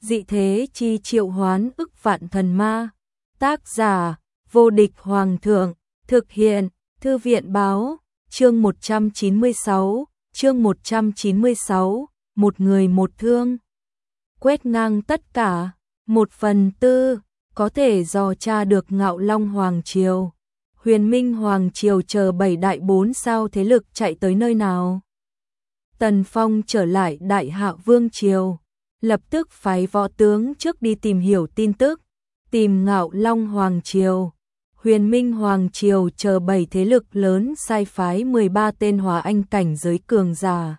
dị thế chi triệu hoán ức vạn thần ma. Tác giả, vô địch hoàng thượng, thực hiện, thư viện báo, chương 196, một người một thương. Quét ngang tất cả, 1/4, có thể dò tra được Ngạo Long Hoàng Triều. Huyền Minh Hoàng Triều chờ 7 đại 4 sao thế lực chạy tới nơi nào. Tần Phong trở lại Đại Hạ Vương Triều, lập tức phái võ tướng trước đi tìm hiểu tin tức, tìm Ngạo Long Hoàng Triều. Huyền Minh Hoàng Triều chờ 7 thế lực lớn sai phái 13 tên hóa anh cảnh giới cường giả,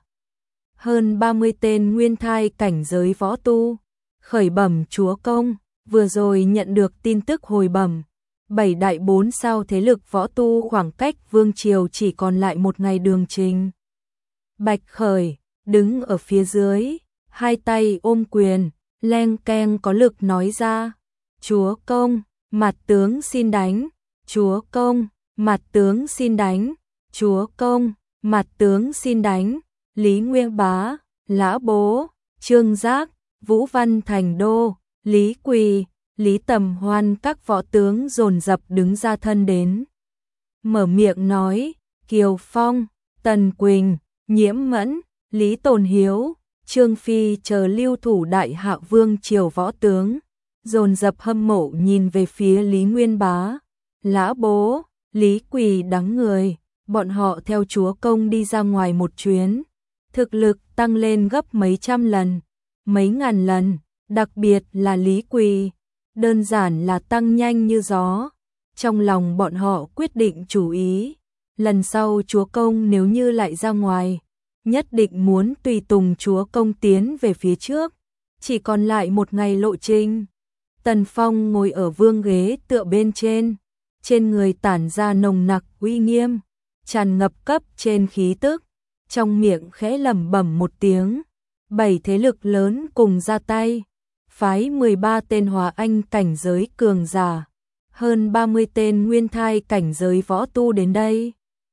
hơn 30 tên nguyên thai cảnh giới võ tu, khởi bẩm chúa công, vừa rồi nhận được tin tức hồi bẩm. 7 đại 4 sao thế lực võ tu khoảng cách Vương Triều chỉ còn lại một ngày đường trình. Bạch Khởi, đứng ở phía dưới, hai tay ôm quyền, leng keng có lực nói ra. Chúa công, mặt tướng xin đánh. Chúa công, mặt tướng xin đánh. Chúa công, mặt tướng xin đánh. Lý Nguyên Bá, Lã Bố, Trương Giác, Vũ Văn Thành Đô, Lý Quỳ, Lý Tầm Hoan các võ tướng dồn dập đứng ra thân đến. Mở miệng nói, Kiều Phong, Tần Quỳnh, Nhiễm Mẫn, Lý Tồn Hiếu, Trương Phi chờ lưu thủ Đại Hạ Vương Triều võ tướng, dồn dập hâm mộ nhìn về phía Lý Nguyên Bá, Lã Bố, Lý Quỳ đắng người, bọn họ theo chúa công đi ra ngoài một chuyến, thực lực tăng lên gấp mấy trăm lần, mấy ngàn lần, đặc biệt là Lý Quỳ, đơn giản là tăng nhanh như gió. Trong lòng bọn họ quyết định chủ ý, lần sau chúa công nếu như lại ra ngoài, nhất định muốn tùy tùng chúa công tiến về phía trước, chỉ còn lại một ngày lộ trình. Tần Phong ngồi ở vương ghế tựa bên trên người tản ra nồng nặc uy nghiêm, tràn ngập cấp trên khí tức, trong miệng khẽ lẩm bẩm một tiếng. 7 thế lực lớn cùng ra tay, phái 13 tên hóa anh cảnh giới cường giả, hơn 30 tên nguyên thai cảnh giới võ tu đến đây.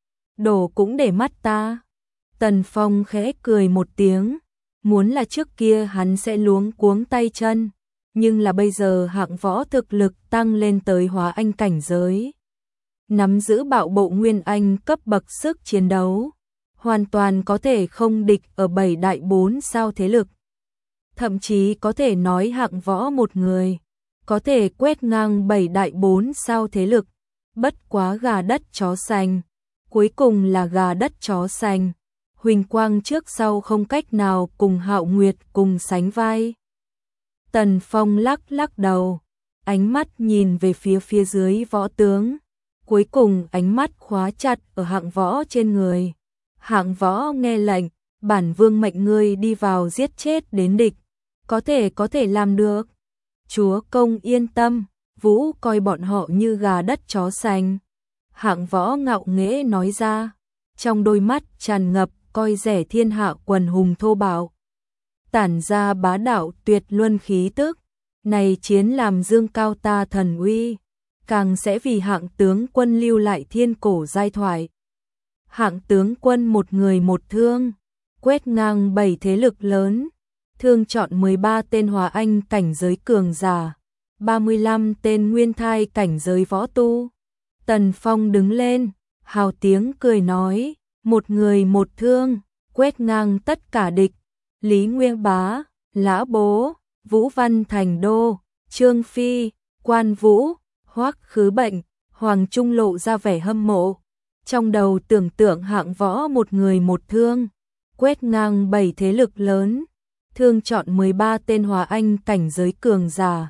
Đổ cũng để mắt ta. Tần Phong khẽ cười một tiếng, muốn là trước kia hắn sẽ luống cuống tay chân, nhưng là bây giờ hạng võ thực lực tăng lên tới hóa anh cảnh giới, nắm giữ bạo bộ nguyên anh cấp bậc sức chiến đấu, hoàn toàn có thể không địch ở 7 đại 4 sao thế lực. Thậm chí có thể nói hạng võ một người, có thể quét ngang 7 đại 4 sao thế lực, bất quá gà đất chó sành, cuối cùng là gà đất chó sành. Huỳnh quang trước sau không cách nào cùng Hạo Nguyệt cùng sánh vai. Tần Phong lắc lắc đầu, ánh mắt nhìn về phía dưới võ tướng, cuối cùng ánh mắt khóa chặt ở hạng võ trên người. Hạng võ nghe lệnh, bản vương mệnh ngươi đi vào giết chết đến địch, có thể làm được. Chúa công yên tâm, Vũ coi bọn họ như gà đất chó sành. Hạng võ ngạo nghễ nói ra, trong đôi mắt tràn ngập coi rẻ thiên hạ quần hùng thô bạo, tản ra bá đạo tuyệt luân khí tức. Này chiến làm dương cao ta thần uy, càng sẽ vì hạng tướng quân lưu lại thiên cổ giai thoại. Hạng tướng quân một người một thương, quét ngang 7 thế lực lớn, thương chọn 13 tên hóa anh cảnh giới cường giả, 35 tên nguyên thai cảnh giới võ tu. Tần Phong đứng lên, hào tiếng cười nói, một người một thương, quét ngang tất cả địch. Lý Nguyên Bá, Lã Bố, Vũ Văn Thành Đô, Trương Phi, Quan Vũ, Hoắc Khứ Bệnh, Hoàng Trung lộ ra vẻ hâm mộ. Trong đầu tưởng tượng hạng võ một người một thương, quét ngang 7 thế lực lớn, thương chọn 13 tên hóa anh cảnh giới cường giả,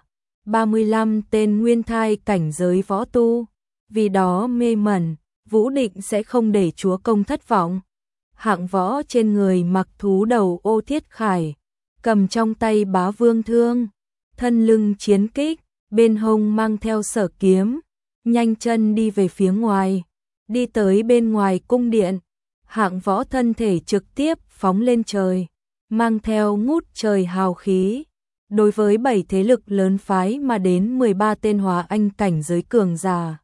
35 tên nguyên thai cảnh giới võ tu. Vì đó mê mẩn, Vũ định sẽ không để chúa công thất vọng. Hạng võ trên người mặc thú đầu ô thiết khải, cầm trong tay bá vương thương, thân lưng chiến kích, bên hông mang theo sở kiếm, nhanh chân đi về phía ngoài, đi tới bên ngoài cung điện. Hạng võ thân thể trực tiếp phóng lên trời, mang theo ngút trời hào khí. Đối với 7 thế lực lớn phái mà đến 13 tên hóa anh cảnh giới cường giả,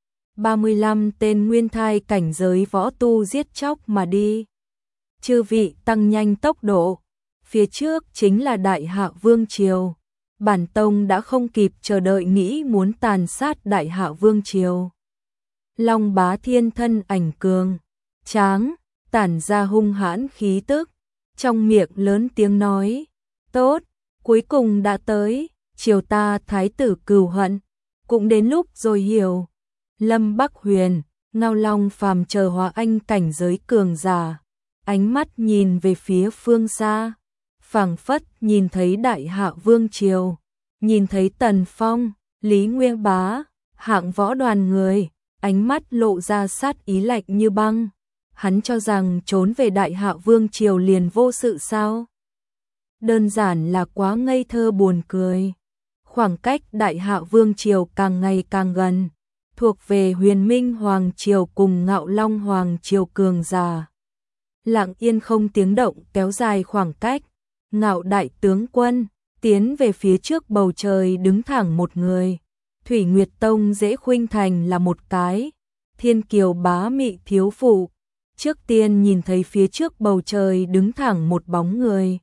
35 tên nguyên thai cảnh giới võ tu giết chóc mà đi. Chư vị tăng nhanh tốc độ, phía trước chính là Đại Hạ Vương Triều, bản tông đã không kịp chờ đợi nghĩ muốn tàn sát Đại Hạ vương triều. Long Bá Thiên thân ảnh cường tráng, tản ra hung hãn khí tức, trong miệng lớn tiếng nói: "Tốt, cuối cùng đã tới, triều ta thái tử cừu hận, cũng đến lúc rồi hiểu." Lâm Bắc Huyền, Ngao Long phàm chờ hóa anh cảnh giới cường giả, ánh mắt nhìn về phía phương xa, phảng phất nhìn thấy Đại Hạ vương triều, nhìn thấy Tần Phong, Lý Nguyên Bá, hạng võ đoàn người, ánh mắt lộ ra sát ý lạnh như băng. Hắn cho rằng trốn về Đại Hạ vương triều liền vô sự sao? Đơn giản là quá ngây thơ buồn cười. Khoảng cách Đại Hạ vương triều càng ngày càng gần, thuộc về Huyền Minh hoàng triều cùng Ngạo Long hoàng triều cường giả. Lặng yên không tiếng động kéo dài khoảng cách, Ngạo đại tướng quân tiến về phía trước bầu trời đứng thẳng một người. Thủy Nguyệt Tông Dễ Khuynh Thành là một cái, Thiên Kiều bá mị thiếu phụ, trước tiên nhìn thấy phía trước bầu trời đứng thẳng một bóng người.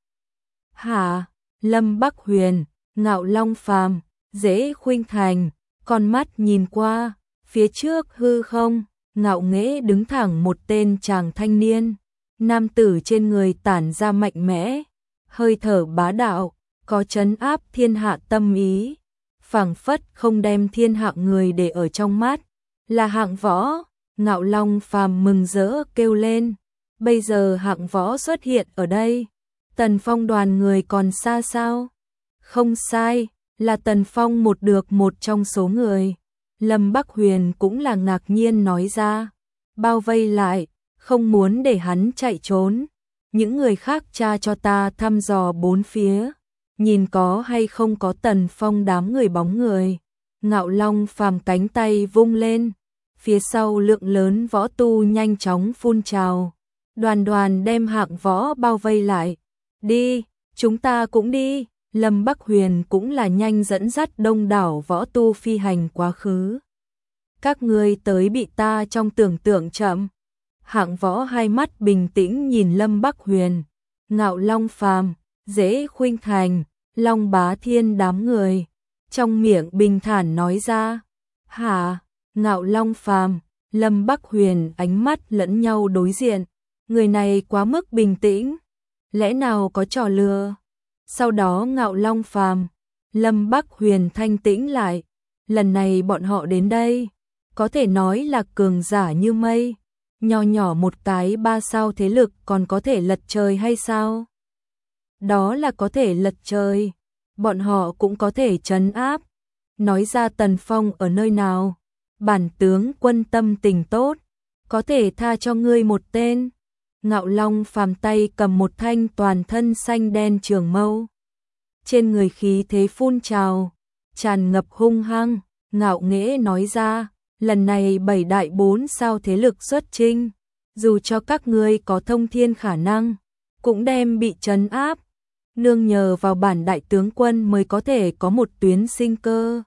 Hả? Lâm Bắc Huyền, Ngạo Long phàm, Dễ Khuynh Thành, con mắt nhìn qua, phía trước hư không, ngạo nghễ đứng thẳng một tên chàng thanh niên. Nam tử trên người tản ra mạnh mẽ, hơi thở bá đạo, có trấn áp thiên hạ tâm ý, phảng phất không đem thiên hạ người để ở trong mắt, là Hạng Võ. Ngạo Long phàm mừng rỡ kêu lên, bây giờ Hạng Võ xuất hiện ở đây, Tần Phong đoàn người còn xa sao? Không sai, là Tần Phong một trong số người. Lâm Bắc Huyền cũng là ngạc nhiên nói ra, bao vây lại, không muốn để hắn chạy trốn. Những người khác tra cho ta thăm dò bốn phía, nhìn có hay không có Tần Phong đám người bóng người. Ngạo Long phàm cánh tay vung lên, phía sau lượng lớn võ tu nhanh chóng phun trào, đoàn đoàn đem Hạng Võ bao vây lại. Đi, chúng ta cũng đi. Lâm Bắc Huyền cũng là nhanh dẫn dắt đông đảo võ tu phi hành quá khứ. Các ngươi tới bị ta trong tưởng tượng chậm. Hạng Võ hai mắt bình tĩnh nhìn Lâm Bắc Huyền, Ngạo Long phàm, Dễ Khuynh Thành, Long Bá Thiên đám người, trong miệng bình thản nói ra. Hả? Ngạo Long phàm, Lâm Bắc Huyền ánh mắt lẫn nhau đối diện, người này quá mức bình tĩnh, lẽ nào có trò lừa? Sau đó Ngạo Long phàm, Lâm Bắc Huyền thanh tĩnh lại, lần này bọn họ đến đây, có thể nói là cường giả như mây, nho nhỏ một cái 3 sao thế lực còn có thể lật trời hay sao? Đó là có thể lật trời, bọn họ cũng có thể trấn áp. Nói ra Tần Phong ở nơi nào? Bản tướng quân tâm tình tốt, có thể tha cho ngươi một tên. Ngạo Long phàm tay cầm một thanh toàn thân xanh đen trường mâu, trên người khí thế phun trào, tràn ngập hung hăng. Ngạo nghễ nói ra, lần này 7 đại 4 sao thế lực xuất chinh, dù cho các ngươi có thông thiên khả năng, cũng đem bị trấn áp. Nương nhờ vào bản đại tướng quân mới có thể có một tuyến sinh cơ.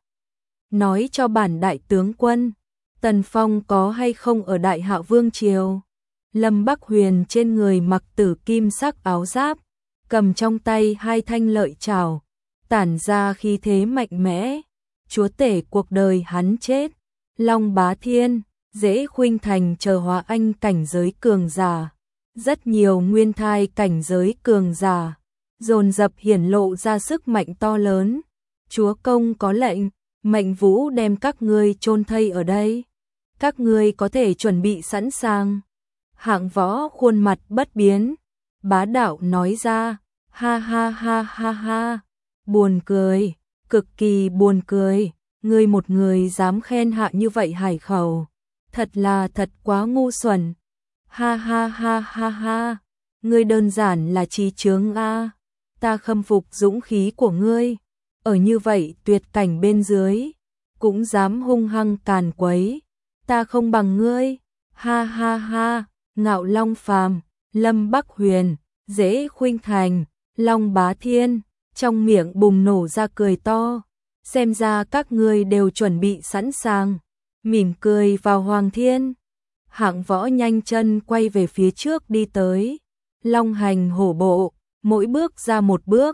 Nói cho bản đại tướng quân, Tần Phong có hay không ở Đại Hạ vương triều? Lâm Bắc Huyền trên người mặc tử kim sắc áo giáp, cầm trong tay hai thanh lợi trảo, tản ra khí thế mạnh mẽ. Chúa tể cuộc đời hắn chết. Long Bá Thiên, Dễ Khuynh Thành chờ hóa anh cảnh giới cường giả, rất nhiều nguyên thai cảnh giới cường giả, dồn dập hiển lộ ra sức mạnh to lớn. Chúa công có lệnh, mệnh vũ đem các ngươi chôn thây ở đây. Các ngươi có thể chuẩn bị sẵn sàng. Hạng Võ khuôn mặt bất biến, bá đạo nói ra, ha ha ha ha ha, buồn cười, cực kỳ buồn cười, ngươi một người dám khen hạ như vậy hải khẩu, thật quá ngu xuẩn, ha ha ha ha ha, ngươi đơn giản là trí chướng a, ta khâm phục dũng khí của ngươi, ở như vậy tuyệt cảnh bên dưới, cũng dám hung hăng càn quấy, ta không bằng ngươi, ha ha ha. Ngạo Long phàm, Lâm Bắc Huyền, Dễ Khuynh Thành, Long Bá Thiên, trong miệng bùng nổ ra cười to, xem ra các ngươi đều chuẩn bị sẵn sàng, mỉm cười vào Hoàng Thiên. Hạng Võ nhanh chân quay về phía trước đi tới, long hành hổ bộ, mỗi bước ra một bước,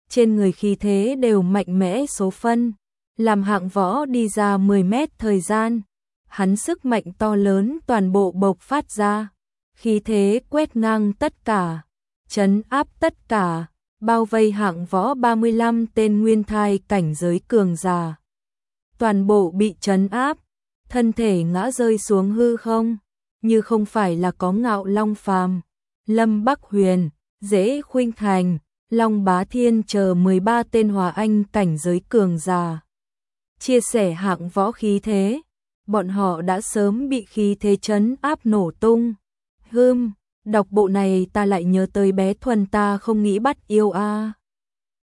trên người khí thế đều mạnh mẽ số phân, làm Hạng Võ đi ra 10 mét thời gian, hắn sức mạnh to lớn toàn bộ bộc phát ra, khí thế quét ngang tất cả, trấn áp tất cả, bao vây Hạng Võ 35 tên nguyên thai cảnh giới cường giả. Toàn bộ bị trấn áp, thân thể ngã rơi xuống hư không, như không phải là có Ngạo Long Phàm, Lâm Bắc Huyền, Dễ Khuynh Thành, Long Bá Thiên chờ 13 tên hòa anh cảnh giới cường giả. Chia sẻ Hạng Võ khí thế, bọn họ đã sớm bị khí thế trấn áp nổ tung. Đọc bộ này ta lại nhớ tới bé Thuần ta không nghĩ bắt yêu a.